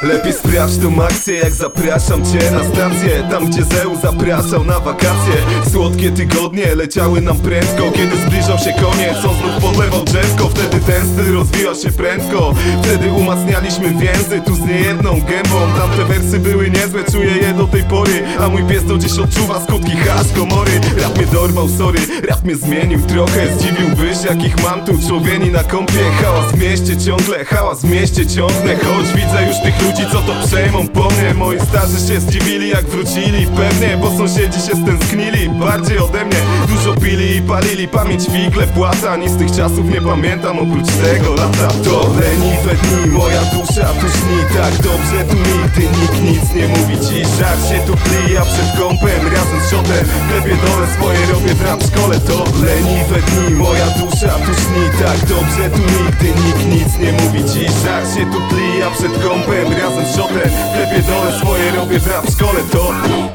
Lepiej sprawdź tą akcję, jak zapraszam cię na stację. Tam gdzie Zeus zapraszał na wakacje. Słodkie tygodnie leciały nam prędko. Kiedy zbliżał się koniec, on znów podlewał drzewko. Wtedy ten styl rozwijał się prędko. Wtedy umacnialiśmy więzy, tu z niejedną gębą. Tamte wersy były niezłe, czuję je do tej pory. A mój pies to dziś odczuwa skutki hasz komory. Rap mnie dorwał, sorry, rap mnie zmienił trochę. Zdziwiłbyś jakich mam tu człowieni na kąpie. Hałas w mieście ciągle, hałas w mieście ciągnę. Choć widzę już tych ludzi, co to przejmą po mnie. Moi starzy się zdziwili jak wrócili. Pewnie, bo sąsiedzi się stęsknili bardziej ode mnie. Dużo pili i palili, pamięć figle płata. Nic z tych czasów nie pamiętam oprócz tego lata. To leniwe dni, moja dusza tu śni. Tak dobrze tu nigdy nikt nic nie mówi ci. Żar się tu klei, a przed kąpem razem z szotem klepie dole swoje, robię w rap szkole. To leniwe dni, moja dusza tu śni. Tak dobrze tu nigdy nikt nic nie mówi ci. Żar się tu klei, a przed kąpem razem z szotem klepie dole swoje, robię w rap szkole. To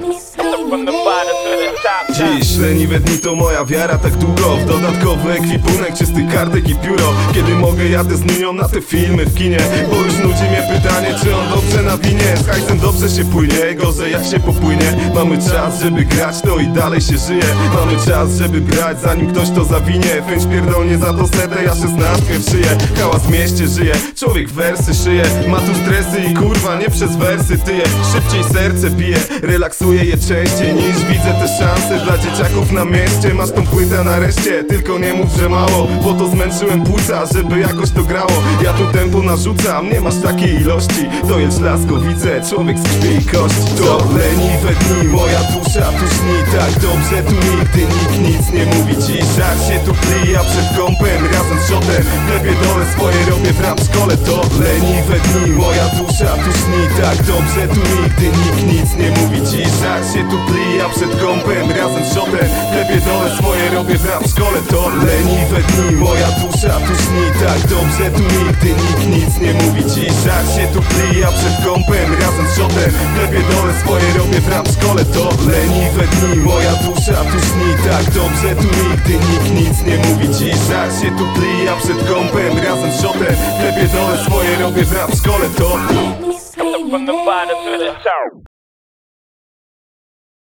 dziś leniwe dni to moja wiara tak długo. W dodatkowy ekwipunek, czysty kartek i pióro. Kiedy mogę, jadę z Ninią na te filmy w kinie. Bo już nudzi mnie pytanie, czy on dobrze nawinie. Z hajsem dobrze się płynie, gorzej jak się popłynie. Mamy czas, żeby grać to i dalej się żyje. Mamy czas, żeby brać, zanim ktoś to zawinie. Fęć pierdolnie za to setę, ja 16 w szyję. Hałas w mieście żyje, człowiek wersy szyje. Ma tu stresy i kurwa nie przez wersy tyje. Szybciej serce bije, relaksuję je częściej niż widzę te szanse dla dzieciaków na mieście. Masz tą płytę nareszcie, tylko nie mów, że mało. Bo to zmęczyłem płuca, żeby jakoś to grało. Ja tu tempo narzucam, nie masz takiej ilości. To jest lasko, widzę, człowiek z krwi i kości. To leniwe dni, moja dusza tu śni. Tak dobrze tu nigdy nikt nic nie mówi ci. Żar się tu klei, a przed kąpem razem z szotem klepie dole swoje, robię w rap szkole. To leniwe dni, moja dusza tu śni. Tak dobrze tu nigdy nikt nic nie mówi ci. Żar się tu klei, a przed kąpem razem z szotem klepie dole swoje, robię w rap szkole. To leniwe dni, moja dusza tu śni. Tak dobrze tu nigdy nikt nic nie mówi ci. Żar się tu klei, a przed kąpem razem z szotem klepie dole swoje, robię w rap szkole. To leniwe dni, moja dusza tu śni. Tak dobrze tu nigdy nikt nic nie mówi ci. Żar się tu klei, a przed kąpem razem z szotem klepie dole swoje, robię w rap szkole. To